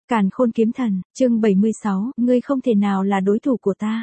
Càn Khôn Kiếm Thần, chương 76, ngươi không thể nào là đối thủ của ta.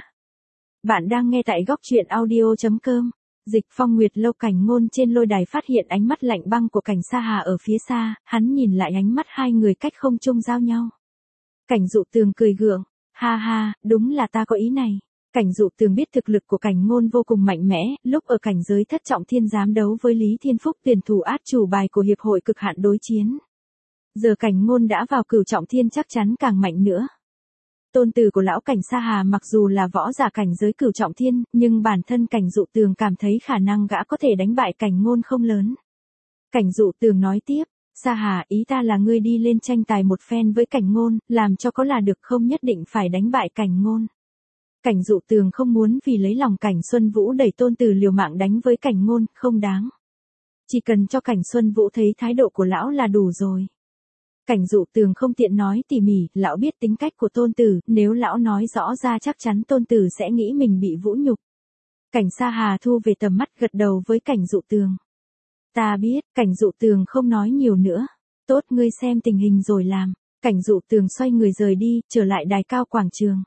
Bạn đang nghe tại góc truyện audio.com. Dịch Phong Nguyệt Lâu. Cảnh Ngôn trên lôi đài phát hiện ánh mắt lạnh băng của Cảnh Sa Hà ở phía xa, hắn nhìn lại ánh mắt hai người cách không trung giao nhau. Cảnh Dụ Tường cười gượng, ha ha, đúng là ta có ý này. Cảnh Dụ Tường biết thực lực của Cảnh Ngôn vô cùng mạnh mẽ, lúc ở cảnh giới thất trọng thiên dám đấu với Lý Thiên Phúc, tuyển thủ át chủ bài của hiệp hội cực hạn đối chiến. Giờ Cảnh Ngôn đã vào cửu trọng thiên chắc chắn càng mạnh nữa. Tôn tử của lão Cảnh Sa Hà mặc dù là võ giả cảnh giới cửu trọng thiên, nhưng bản thân Cảnh Dụ Tường cảm thấy khả năng gã có thể đánh bại Cảnh Ngôn không lớn. Cảnh Dụ Tường nói tiếp, Sa Hà, ý ta là ngươi đi lên tranh tài một phen với Cảnh Ngôn, làm cho có là được, không nhất định phải đánh bại Cảnh Ngôn. Cảnh Dụ Tường không muốn vì lấy lòng Cảnh Xuân Vũ đẩy tôn tử liều mạng đánh với Cảnh Ngôn, không đáng. Chỉ cần cho Cảnh Xuân Vũ thấy thái độ của lão là đủ rồi. Cảnh Dụ Tường không tiện nói tỉ mỉ, lão biết tính cách của tôn tử, nếu lão nói rõ ra chắc chắn tôn tử sẽ nghĩ mình bị vũ nhục. Cảnh Sa Hà thu về tầm mắt, gật đầu với Cảnh Dụ Tường. Ta biết. Cảnh Dụ Tường không nói nhiều nữa. Tốt, ngươi xem tình hình rồi làm. Cảnh Dụ Tường xoay người rời đi, trở lại đài cao quảng trường.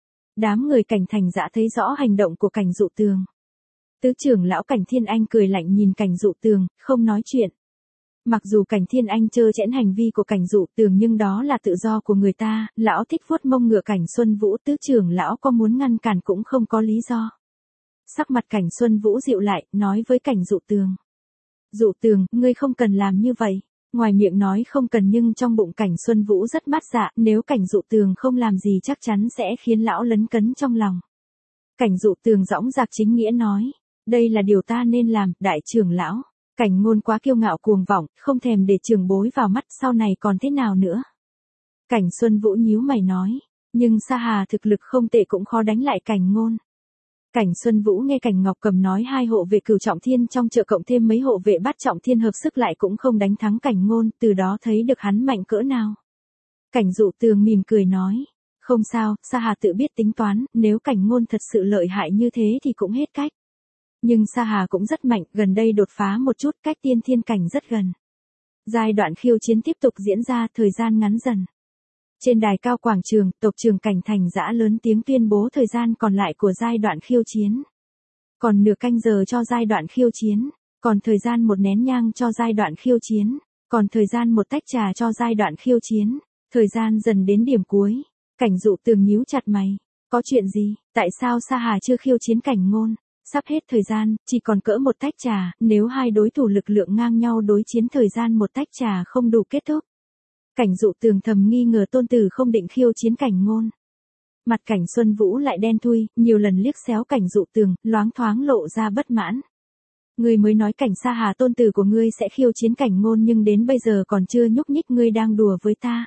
Đám người Cảnh Thành Dã thấy rõ hành động của Cảnh Dụ Tường. Tứ trưởng lão Cảnh Thiên Anh cười lạnh nhìn Cảnh Dụ Tường, không nói chuyện. Mặc dù Cảnh Thiên Anh trơ trẽn hành vi của Cảnh Dụ Tường nhưng đó là tự do của người ta, lão thích vuốt mông ngựa Cảnh Xuân Vũ, tứ trưởng lão có muốn ngăn cản cũng không có lý do. Sắc mặt Cảnh Xuân Vũ dịu lại, nói với Cảnh Dụ Tường. Dụ Tường, ngươi không cần làm như vậy. Ngoài miệng nói không cần nhưng trong bụng Cảnh Xuân Vũ rất mát dạ, nếu Cảnh Dụ Tường không làm gì chắc chắn sẽ khiến lão lấn cấn trong lòng. Cảnh Dụ Tường dõng dạc chính nghĩa nói, đây là điều ta nên làm, đại trưởng lão. Cảnh Ngôn quá kiêu ngạo cuồng vọng, không thèm để trưởng bối vào mắt, sau này còn thế nào nữa. Cảnh Xuân Vũ nhíu mày nói, nhưng Sa Hà thực lực không tệ cũng khó đánh lại Cảnh Ngôn. Cảnh Xuân Vũ nghe Cảnh Ngọc Cầm nói hai hộ vệ cửu trọng thiên trong chợ cộng thêm mấy hộ vệ bát trọng thiên hợp sức lại cũng không đánh thắng Cảnh Ngôn, từ đó thấy được hắn mạnh cỡ nào. Cảnh Dụ Tường mỉm cười nói, không sao, Sa Hà tự biết tính toán, nếu Cảnh Ngôn thật sự lợi hại như thế thì cũng hết cách. Nhưng Sa Hà cũng rất mạnh, gần đây đột phá một chút, cách tiên thiên cảnh rất gần. Giai đoạn khiêu chiến tiếp tục diễn ra, thời gian ngắn dần. Trên đài cao quảng trường, tộc trưởng Cảnh Thành Dã lớn tiếng tuyên bố thời gian còn lại của giai đoạn khiêu chiến. Còn nửa canh giờ cho giai đoạn khiêu chiến, còn thời gian một nén nhang cho giai đoạn khiêu chiến, còn thời gian một tách trà cho giai đoạn khiêu chiến. Thời gian dần đến điểm cuối, Cảnh Dụ Tường nhíu chặt mày, có chuyện gì, tại sao Sa Hà chưa khiêu chiến Cảnh Ngôn? Sắp hết thời gian, chỉ còn cỡ một tách trà, nếu hai đối thủ lực lượng ngang nhau đối chiến thời gian một tách trà không đủ kết thúc. Cảnh Dụ Tường thầm nghi ngờ tôn tử không định khiêu chiến Cảnh Ngôn. Mặt Cảnh Xuân Vũ lại đen thui, nhiều lần liếc xéo Cảnh Dụ Tường, loáng thoáng lộ ra bất mãn. Ngươi mới nói Cảnh Sa Hà tôn tử của ngươi sẽ khiêu chiến Cảnh Ngôn nhưng đến bây giờ còn chưa nhúc nhích, ngươi đang đùa với ta.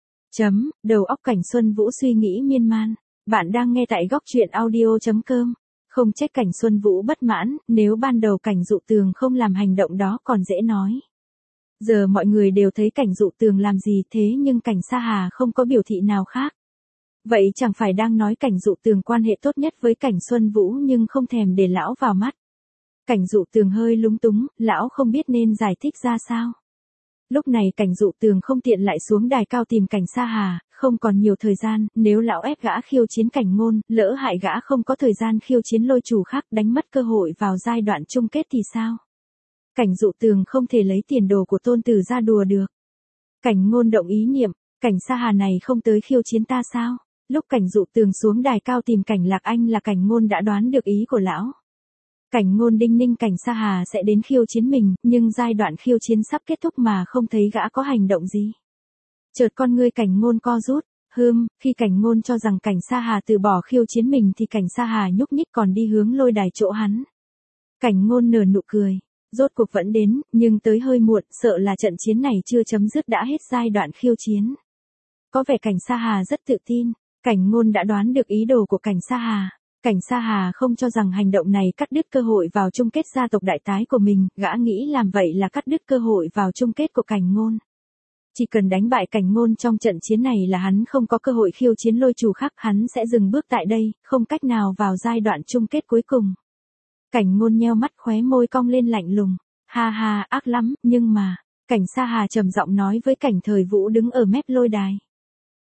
Đầu óc Cảnh Xuân Vũ suy nghĩ miên man. Bạn đang nghe tại góc truyện audio.com. Không trách Cảnh Xuân Vũ bất mãn, nếu ban đầu Cảnh Dụ Tường không làm hành động đó còn dễ nói. Giờ mọi người đều thấy Cảnh Dụ Tường làm gì thế nhưng Cảnh Sa Hà không có biểu thị nào khác. Vậy chẳng phải đang nói Cảnh Dụ Tường quan hệ tốt nhất với Cảnh Xuân Vũ nhưng không thèm để lão vào mắt. Cảnh Dụ Tường hơi lúng túng, lão không biết nên giải thích ra sao. Lúc này Cảnh Dụ Tường không tiện lại xuống đài cao tìm Cảnh Sa Hà, không còn nhiều thời gian, nếu lão ép gã khiêu chiến Cảnh Ngôn, lỡ hại gã không có thời gian khiêu chiến lôi chủ khác, đánh mất cơ hội vào giai đoạn chung kết thì sao? Cảnh Dụ Tường không thể lấy tiền đồ của tôn tử ra đùa được. Cảnh Ngôn động ý niệm, Cảnh Sa Hà này không tới khiêu chiến ta sao? Lúc Cảnh Dụ Tường xuống đài cao tìm Cảnh Lạc Anh là Cảnh Ngôn đã đoán được ý của lão. Cảnh Ngôn đinh ninh Cảnh Sa Hà sẽ đến khiêu chiến mình, nhưng giai đoạn khiêu chiến sắp kết thúc mà không thấy gã có hành động gì. Chợt con ngươi Cảnh Ngôn co rút, khi Cảnh Ngôn cho rằng Cảnh Sa Hà từ bỏ khiêu chiến mình thì Cảnh Sa Hà nhúc nhích còn đi hướng lôi đài chỗ hắn. Cảnh Ngôn nở nụ cười, rốt cuộc vẫn đến, nhưng tới hơi muộn, sợ là trận chiến này chưa chấm dứt đã hết giai đoạn khiêu chiến. Có vẻ Cảnh Sa Hà rất tự tin, Cảnh Ngôn đã đoán được ý đồ của Cảnh Sa Hà. Cảnh Sa Hà không cho rằng hành động này cắt đứt cơ hội vào chung kết gia tộc đại tái của mình, gã nghĩ làm vậy là cắt đứt cơ hội vào chung kết của Cảnh Ngôn. Chỉ cần đánh bại Cảnh Ngôn trong trận chiến này là hắn không có cơ hội khiêu chiến lôi chủ khác, hắn sẽ dừng bước tại đây, không cách nào vào giai đoạn chung kết cuối cùng. Cảnh Ngôn nheo mắt, khóe môi cong lên lạnh lùng, ha ha, ác lắm, nhưng mà, Cảnh Sa Hà trầm giọng nói với Cảnh Thời Vũ đứng ở mép lôi đài.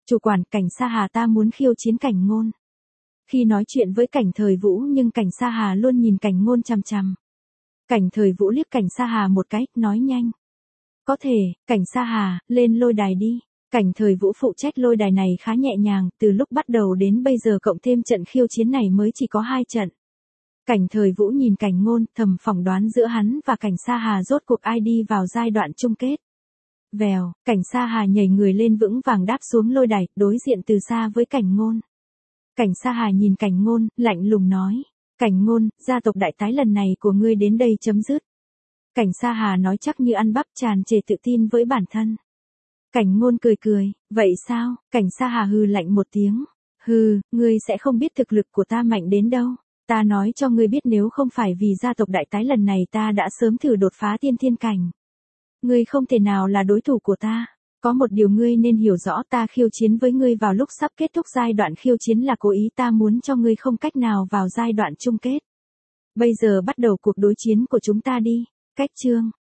Chủ quản, Cảnh Sa Hà ta muốn khiêu chiến Cảnh Ngôn. Khi nói chuyện với Cảnh Thời Vũ nhưng Cảnh Sa Hà luôn nhìn Cảnh Ngôn chằm chằm. Cảnh Thời Vũ liếc Cảnh Sa Hà một cái, nói nhanh. Có thể, Cảnh Sa Hà, lên lôi đài đi. Cảnh Thời Vũ phụ trách lôi đài này khá nhẹ nhàng, từ lúc bắt đầu đến bây giờ cộng thêm trận khiêu chiến này mới chỉ có 2 trận. Cảnh Thời Vũ nhìn Cảnh Ngôn, thầm phỏng đoán giữa hắn và Cảnh Sa Hà rốt cuộc ai đi vào giai đoạn chung kết. Vèo, Cảnh Sa Hà nhảy người lên vững vàng đáp xuống lôi đài, đối diện từ xa với Cảnh Ngôn. Cảnh Sa Hà nhìn Cảnh Ngôn, lạnh lùng nói. Cảnh Ngôn, gia tộc đại tái lần này của ngươi đến đây chấm dứt. Cảnh Sa Hà nói chắc như ăn bắp, tràn trề tự tin với bản thân. Cảnh Ngôn cười cười, vậy sao? Cảnh Sa Hà hừ lạnh một tiếng. Hừ, ngươi sẽ không biết thực lực của ta mạnh đến đâu. Ta nói cho ngươi biết nếu không phải vì gia tộc đại tái lần này ta đã sớm thử đột phá tiên thiên cảnh. Ngươi không thể nào là đối thủ của ta. Có một điều ngươi nên hiểu rõ, ta khiêu chiến với ngươi vào lúc sắp kết thúc giai đoạn khiêu chiến là cố ý, ta muốn cho ngươi không cách nào vào giai đoạn chung kết. Bây giờ bắt đầu cuộc đối chiến của chúng ta đi. Cách chương